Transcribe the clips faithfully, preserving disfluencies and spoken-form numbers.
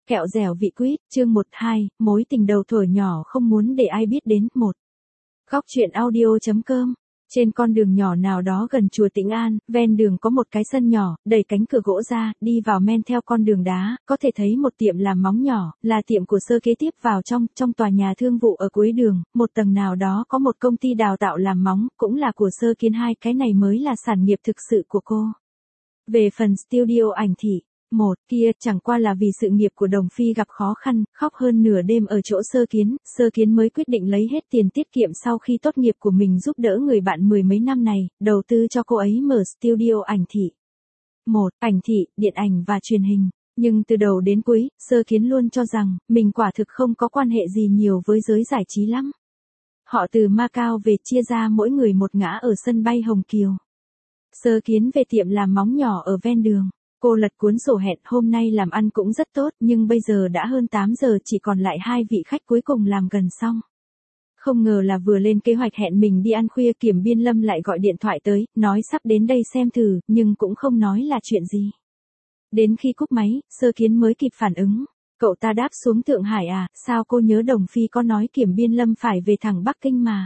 Kẹo dẻo vị quýt, chương một hai, mối tình đầu thuở nhỏ không muốn để ai biết đến. Một. Góc truyện audio.com. Trên con đường nhỏ nào đó gần chùa Tĩnh An, ven đường có một cái sân nhỏ, đẩy cánh cửa gỗ ra, đi vào men theo con đường đá, có thể thấy một tiệm làm móng nhỏ, là tiệm của Sơ. Kế tiếp vào trong, trong tòa nhà thương vụ ở cuối đường, một tầng nào đó có một công ty đào tạo làm móng, cũng là của Sơ Kiến. Hai cái này mới là sản nghiệp thực sự của cô. Về phần studio ảnh thị, một kia chẳng qua là vì sự nghiệp của Đồng Phi gặp khó khăn, khóc hơn nửa đêm ở chỗ Sơ Kiến, Sơ Kiến mới quyết định lấy hết tiền tiết kiệm sau khi tốt nghiệp của mình giúp đỡ người bạn mười mấy năm này, đầu tư cho cô ấy mở studio ảnh thị. Một, ảnh thị, điện ảnh và truyền hình. Nhưng từ đầu đến cuối, Sơ Kiến luôn cho rằng, mình quả thực không có quan hệ gì nhiều với giới giải trí lắm. Họ từ Macau về chia ra mỗi người một ngã ở sân bay Hồng Kiều. Sơ Kiến về tiệm làm móng nhỏ ở ven đường. Cô lật cuốn sổ hẹn, hôm nay làm ăn cũng rất tốt, nhưng bây giờ đã hơn tám giờ, chỉ còn lại hai vị khách cuối cùng làm gần xong. Không ngờ là vừa lên kế hoạch hẹn mình đi ăn khuya, Kiểm Biên Lâm lại gọi điện thoại tới, nói sắp đến đây xem thử, nhưng cũng không nói là chuyện gì. Đến khi cúp máy, Sơ Kiến mới kịp phản ứng. Cậu ta đáp xuống Thượng Hải à, sao cô nhớ Đồng Phi có nói Kiểm Biên Lâm phải về thẳng Bắc Kinh mà.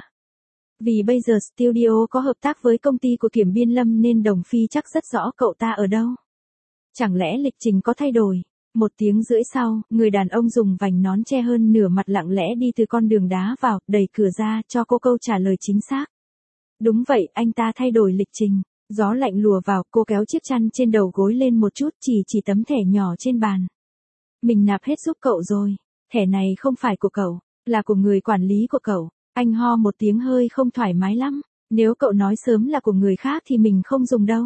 Vì bây giờ studio có hợp tác với công ty của Kiểm Biên Lâm nên Đồng Phi chắc rất rõ cậu ta ở đâu. Chẳng lẽ lịch trình có thay đổi? Một tiếng rưỡi sau, người đàn ông dùng vành nón che hơn nửa mặt lặng lẽ đi từ con đường đá vào, đẩy cửa ra, cho cô câu trả lời chính xác. Đúng vậy, anh ta thay đổi lịch trình. Gió lạnh lùa vào, cô kéo chiếc chăn trên đầu gối lên một chút, chỉ chỉ tấm thẻ nhỏ trên bàn. Mình nạp hết giúp cậu rồi. Thẻ này không phải của cậu, là của người quản lý của cậu. Anh ho một tiếng hơi không thoải mái lắm. Nếu cậu nói sớm là của người khác thì mình không dùng đâu.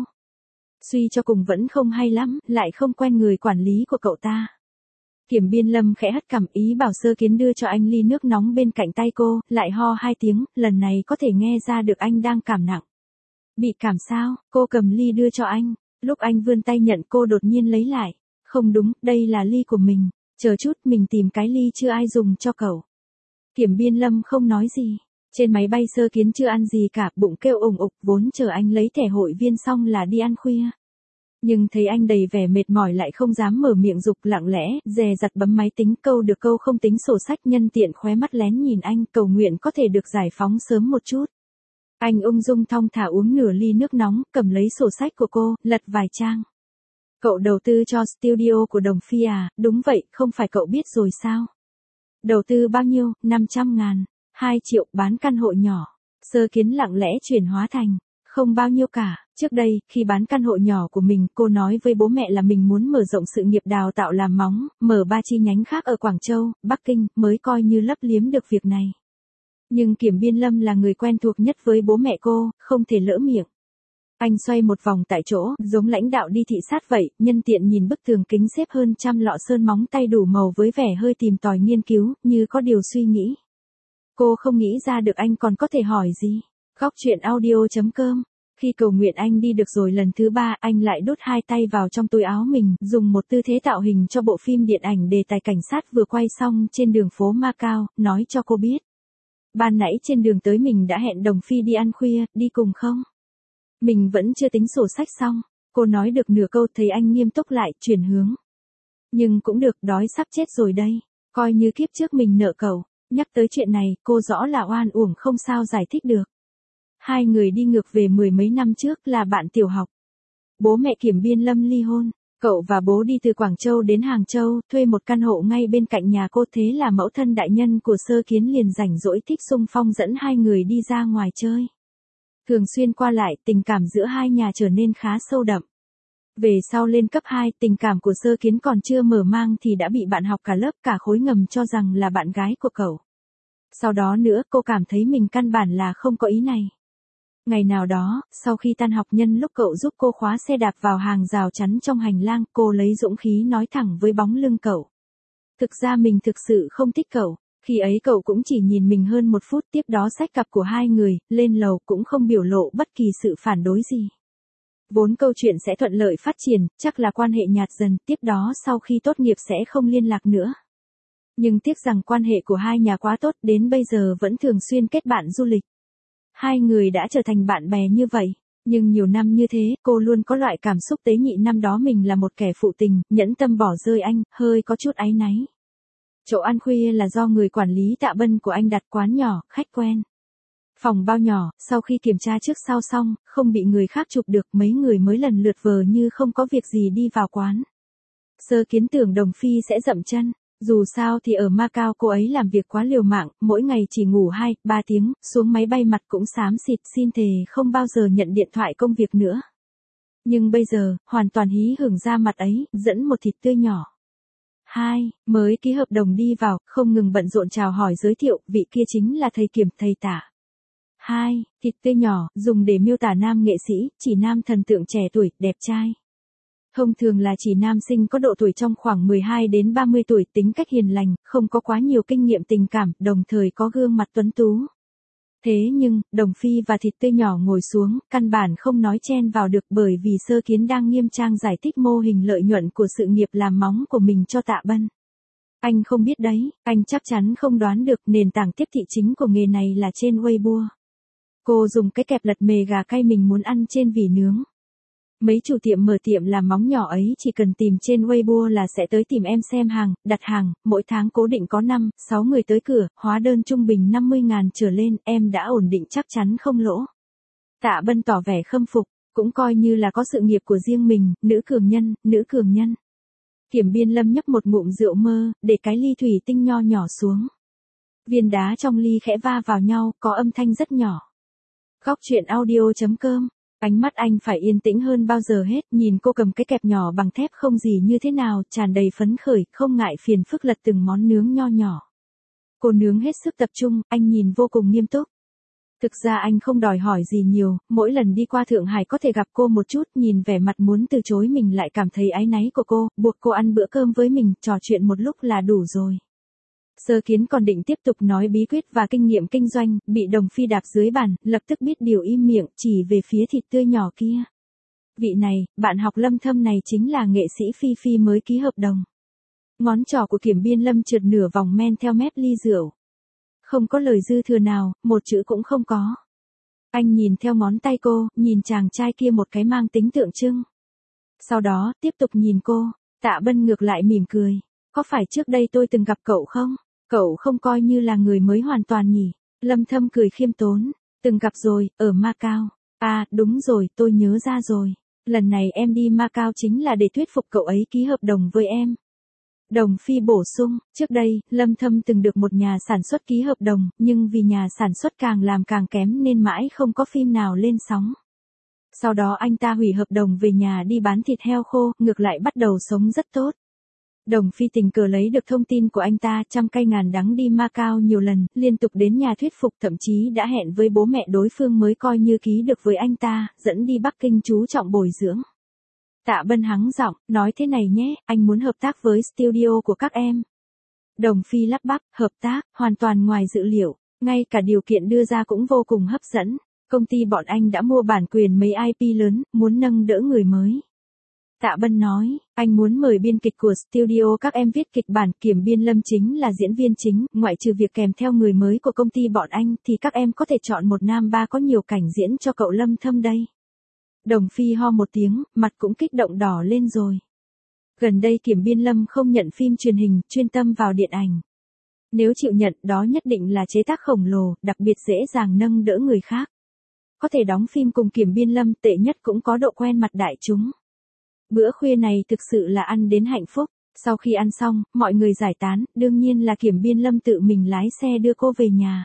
Suy cho cùng vẫn không hay lắm, lại không quen người quản lý của cậu ta. Kiểm Biên Lâm khẽ hất cằm, ý bảo Sơ Kiến đưa cho anh ly nước nóng bên cạnh tay cô, lại ho hai tiếng, lần này có thể nghe ra được anh đang cảm nặng. Bị cảm sao? Cô cầm ly đưa cho anh. Lúc anh vươn tay nhận, cô đột nhiên lấy lại. Không đúng, đây là ly của mình. Chờ chút, mình tìm cái ly chưa ai dùng cho cậu. Kiểm Biên Lâm không nói gì. Trên máy bay Sơ Kiến chưa ăn gì cả, bụng kêu ủng ục, vốn chờ anh lấy thẻ hội viên xong là đi ăn khuya. Nhưng thấy anh đầy vẻ mệt mỏi lại không dám mở miệng dục, lặng lẽ, dè dặt bấm máy tính, câu được câu không tính sổ sách, nhân tiện khóe mắt lén nhìn anh, cầu nguyện có thể được giải phóng sớm một chút. Anh ung dung thong thả uống nửa ly nước nóng, cầm lấy sổ sách của cô, lật vài trang. Cậu đầu tư cho studio của Đồng Phi à? Đúng vậy, không phải cậu biết rồi sao? Đầu tư bao nhiêu? năm trăm ngàn. hai triệu, bán căn hộ nhỏ. Sơ Kiến lặng lẽ chuyển hóa thành, không bao nhiêu cả. Trước đây, khi bán căn hộ nhỏ của mình, cô nói với bố mẹ là mình muốn mở rộng sự nghiệp đào tạo làm móng, mở ba chi nhánh khác ở Quảng Châu, Bắc Kinh, mới coi như lấp liếm được việc này. Nhưng Kiểm Biên Lâm là người quen thuộc nhất với bố mẹ cô, không thể lỡ miệng. Anh xoay một vòng tại chỗ, giống lãnh đạo đi thị sát vậy, nhân tiện nhìn bức tường kính xếp hơn trăm lọ sơn móng tay đủ màu với vẻ hơi tìm tòi nghiên cứu, như có điều suy nghĩ. Cô không nghĩ ra được anh còn có thể hỏi gì. Góc truyện audio.com. Khi cầu nguyện anh đi được rồi lần thứ ba, anh lại đút hai tay vào trong túi áo mình, dùng một tư thế tạo hình cho bộ phim điện ảnh đề tài cảnh sát vừa quay xong trên đường phố Macau, nói cho cô biết. Ban nãy trên đường tới mình đã hẹn Đồng Phi đi ăn khuya, đi cùng không? Mình vẫn chưa tính sổ sách xong. Cô nói được nửa câu thấy anh nghiêm túc lại, chuyển hướng. Nhưng cũng được, đói sắp chết rồi đây. Coi như kiếp trước mình nợ cậu. Nhắc tới chuyện này, cô rõ là oan uổng không sao giải thích được. Hai người đi ngược về mười mấy năm trước, là bạn tiểu học. Bố mẹ Kiểm Biên Lâm ly hôn. Cậu và bố đi từ Quảng Châu đến Hàng Châu, thuê một căn hộ ngay bên cạnh nhà cô, thế là mẫu thân đại nhân của Sơ Kiến liền rảnh rỗi thích xung phong dẫn hai người đi ra ngoài chơi. Thường xuyên qua lại, tình cảm giữa hai nhà trở nên khá sâu đậm. Về sau lên cấp hai, tình cảm của Sơ Kiến còn chưa mở mang thì đã bị bạn học cả lớp cả khối ngầm cho rằng là bạn gái của cậu. Sau đó nữa, cô cảm thấy mình căn bản là không có ý này. Ngày nào đó, sau khi tan học, nhân lúc cậu giúp cô khóa xe đạp vào hàng rào chắn trong hành lang, cô lấy dũng khí nói thẳng với bóng lưng cậu. Thực ra mình thực sự không thích cậu. Khi ấy cậu cũng chỉ nhìn mình hơn một phút, tiếp đó xách cặp của hai người, lên lầu, cũng không biểu lộ bất kỳ sự phản đối gì. Vốn câu chuyện sẽ thuận lợi phát triển, chắc là quan hệ nhạt dần, tiếp đó sau khi tốt nghiệp sẽ không liên lạc nữa. Nhưng tiếc rằng quan hệ của hai nhà quá tốt, đến bây giờ vẫn thường xuyên kết bạn du lịch. Hai người đã trở thành bạn bè như vậy. Nhưng nhiều năm như thế, cô luôn có loại cảm xúc tế nhị năm đó mình là một kẻ phụ tình, nhẫn tâm bỏ rơi anh, hơi có chút áy náy. Chỗ ăn khuya là do người quản lý Tạ Bân của anh đặt, quán nhỏ, khách quen. Phòng bao nhỏ, sau khi kiểm tra trước sau xong, không bị người khác chụp được, mấy người mới lần lượt vờ như không có việc gì đi vào quán. Sơ Kiến tưởng Đồng Phi sẽ dậm chân, dù sao thì ở Macau cô ấy làm việc quá liều mạng, mỗi ngày chỉ ngủ hai, ba tiếng, xuống máy bay mặt cũng xám xịt, xin thề không bao giờ nhận điện thoại công việc nữa. Nhưng bây giờ, hoàn toàn hí hưởng ra mặt ấy, dẫn một thịt tươi nhỏ. Hai, mới ký hợp đồng đi vào, không ngừng bận rộn chào hỏi giới thiệu, vị kia chính là thầy Kiểm, thầy Tạ. Hai, thịt tươi nhỏ, dùng để miêu tả nam nghệ sĩ, chỉ nam thần tượng trẻ tuổi, đẹp trai. Thông thường là chỉ nam sinh có độ tuổi trong khoảng mười hai đến ba mươi tuổi, tính cách hiền lành, không có quá nhiều kinh nghiệm tình cảm, đồng thời có gương mặt tuấn tú. Thế nhưng, Đồng Phi và thịt tươi nhỏ ngồi xuống, căn bản không nói chen vào được bởi vì Sơ Kiến đang nghiêm trang giải thích mô hình lợi nhuận của sự nghiệp làm móng của mình cho Tạ Bân. Anh không biết đấy, anh chắc chắn không đoán được nền tảng tiếp thị chính của nghề này là trên Weibo. Cô dùng cái kẹp lật mề gà cay mình muốn ăn trên vỉ nướng. Mấy chủ tiệm mở tiệm làm móng nhỏ ấy chỉ cần tìm trên Weibo là sẽ tới tìm em xem hàng, đặt hàng, mỗi tháng cố định có năm, sáu người tới cửa, hóa đơn trung bình năm mươi ngàn trở lên, em đã ổn định chắc chắn không lỗ. Tạ Bân tỏ vẻ khâm phục, cũng coi như là có sự nghiệp của riêng mình, nữ cường nhân, nữ cường nhân. Kiểm Biên Lâm nhấp một ngụm rượu mơ, để cái ly thủy tinh nho nhỏ xuống. Viên đá trong ly khẽ va vào nhau, có âm thanh rất nhỏ. Góc truyện audio chấm com. Ánh mắt anh phải yên tĩnh hơn bao giờ hết, nhìn cô cầm cái kẹp nhỏ bằng thép không gì như thế nào, tràn đầy phấn khởi, không ngại phiền phức lật từng món nướng nho nhỏ. Cô nướng hết sức tập trung, anh nhìn vô cùng nghiêm túc. Thực ra anh không đòi hỏi gì nhiều, mỗi lần đi qua Thượng Hải có thể gặp cô một chút, nhìn vẻ mặt muốn từ chối mình lại cảm thấy áy náy của cô, buộc cô ăn bữa cơm với mình, trò chuyện một lúc là đủ rồi. Sơ Kiến còn định tiếp tục nói bí quyết và kinh nghiệm kinh doanh, bị Đồng Phi đạp dưới bàn, lập tức biết điều im miệng, chỉ về phía thịt tươi nhỏ kia. Vị này, bạn học Lâm Thâm này chính là nghệ sĩ Phi Phi mới ký hợp đồng. Ngón trỏ của Kiểm Biên Lâm trượt nửa vòng men theo mép ly rượu. Không có lời dư thừa nào, một chữ cũng không có. Anh nhìn theo ngón tay cô, nhìn chàng trai kia một cái mang tính tượng trưng. Sau đó, tiếp tục nhìn cô, Tạ Bân ngược lại mỉm cười. Có phải trước đây tôi từng gặp cậu không? Cậu không coi như là người mới hoàn toàn nhỉ? Lâm Thâm cười khiêm tốn. Từng gặp rồi, ở Macau. À, đúng rồi, tôi nhớ ra rồi. Lần này em đi Macau chính là để thuyết phục cậu ấy ký hợp đồng với em. Đồng Phi bổ sung, trước đây, Lâm Thâm từng được một nhà sản xuất ký hợp đồng, nhưng vì nhà sản xuất càng làm càng kém nên mãi không có phim nào lên sóng. Sau đó anh ta hủy hợp đồng về nhà đi bán thịt heo khô, ngược lại bắt đầu sống rất tốt. Đồng Phi tình cờ lấy được thông tin của anh ta, trăm cay ngàn đắng đi Macau nhiều lần, liên tục đến nhà thuyết phục, thậm chí đã hẹn với bố mẹ đối phương mới coi như ký được với anh ta, dẫn đi Bắc Kinh chú trọng bồi dưỡng. Tạ Bân hắng giọng, nói thế này nhé, anh muốn hợp tác với studio của các em. Đồng Phi lắp bắp, hợp tác, hoàn toàn ngoài dự liệu, ngay cả điều kiện đưa ra cũng vô cùng hấp dẫn. Công ty bọn anh đã mua bản quyền mấy i pê lớn, muốn nâng đỡ người mới. Tạ Bân nói, anh muốn mời biên kịch của studio các em viết kịch bản, Kiểm Biên Lâm chính là diễn viên chính, ngoại trừ việc kèm theo người mới của công ty bọn anh thì các em có thể chọn một nam ba có nhiều cảnh diễn cho cậu Lâm Thâm đây. Đồng Phi ho một tiếng, mặt cũng kích động đỏ lên rồi. Gần đây Kiểm Biên Lâm không nhận phim truyền hình, chuyên tâm vào điện ảnh. Nếu chịu nhận, đó nhất định là chế tác khổng lồ, đặc biệt dễ dàng nâng đỡ người khác. Có thể đóng phim cùng Kiểm Biên Lâm, tệ nhất cũng có độ quen mặt đại chúng. Bữa khuya này thực sự là ăn đến hạnh phúc. Sau khi ăn xong, mọi người giải tán, đương nhiên là Kiểm Biên Lâm tự mình lái xe đưa cô về nhà.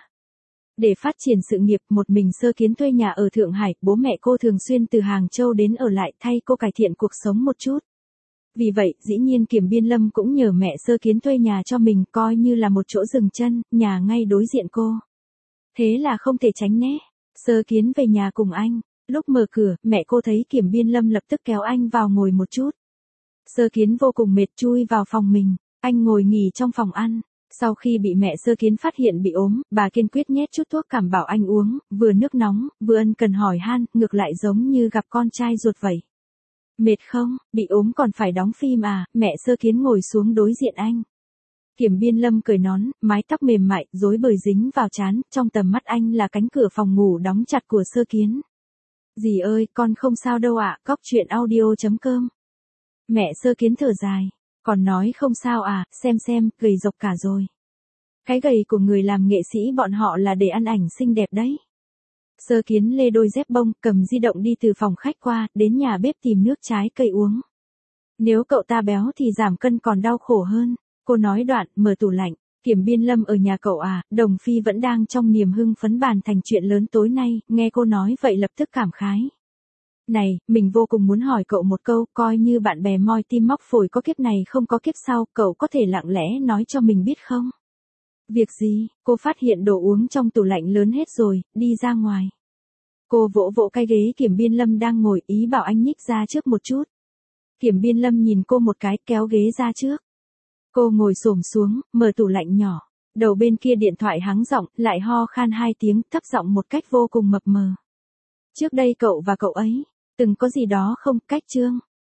Để phát triển sự nghiệp, một mình Sơ Kiến thuê nhà ở Thượng Hải, bố mẹ cô thường xuyên từ Hàng Châu đến ở lại thay cô cải thiện cuộc sống một chút. Vì vậy, dĩ nhiên Kiểm Biên Lâm cũng nhờ mẹ Sơ Kiến thuê nhà cho mình, coi như là một chỗ dừng chân, nhà ngay đối diện cô. Thế là không thể tránh né. Sơ Kiến về nhà cùng anh. Lúc mở cửa, mẹ cô thấy Kiểm Biên Lâm lập tức kéo anh vào ngồi một chút. Sơ Kiến vô cùng mệt chui vào phòng mình, anh ngồi nghỉ trong phòng ăn. Sau khi bị mẹ Sơ Kiến phát hiện bị ốm, bà kiên quyết nhét chút thuốc cảm bảo anh uống, vừa nước nóng, vừa ân cần hỏi han, ngược lại giống như gặp con trai ruột vậy. Mệt không, bị ốm còn phải đóng phim à, mẹ Sơ Kiến ngồi xuống đối diện anh. Kiểm Biên Lâm cởi nón, mái tóc mềm mại, rối bời dính vào trán, trong tầm mắt anh là cánh cửa phòng ngủ đóng chặt của Sơ Kiến. Dì ơi, con không sao đâu ạ, cóc truyện audio.com. Mẹ Sơ Kiến thở dài, còn nói không sao à, xem xem, gầy rộc cả rồi. Cái gầy của người làm nghệ sĩ bọn họ là để ăn ảnh xinh đẹp đấy. Sơ Kiến lê đôi dép bông, cầm di động đi từ phòng khách qua, đến nhà bếp tìm nước trái cây uống. Nếu cậu ta béo thì giảm cân còn đau khổ hơn. Cô nói đoạn, mở tủ lạnh. Kiểm Biên Lâm ở nhà cậu à, Đồng Phi vẫn đang trong niềm hưng phấn bàn thành chuyện lớn tối nay, nghe cô nói vậy lập tức cảm khái. Này, mình vô cùng muốn hỏi cậu một câu, coi như bạn bè moi tim móc phổi có kiếp này không có kiếp sau, cậu có thể lặng lẽ nói cho mình biết không? Việc gì? Cô phát hiện đồ uống trong tủ lạnh lớn hết rồi, đi ra ngoài. Cô vỗ vỗ cái ghế Kiểm Biên Lâm đang ngồi, ý bảo anh nhích ra trước một chút. Kiểm Biên Lâm nhìn cô một cái, kéo ghế ra trước. Cô ngồi xổm xuống, mở tủ lạnh nhỏ. Đầu bên kia điện thoại hắng giọng, lại ho khan hai tiếng, thấp giọng một cách vô cùng mập mờ. Trước đây cậu và cậu ấy, từng có gì đó không, cách chương.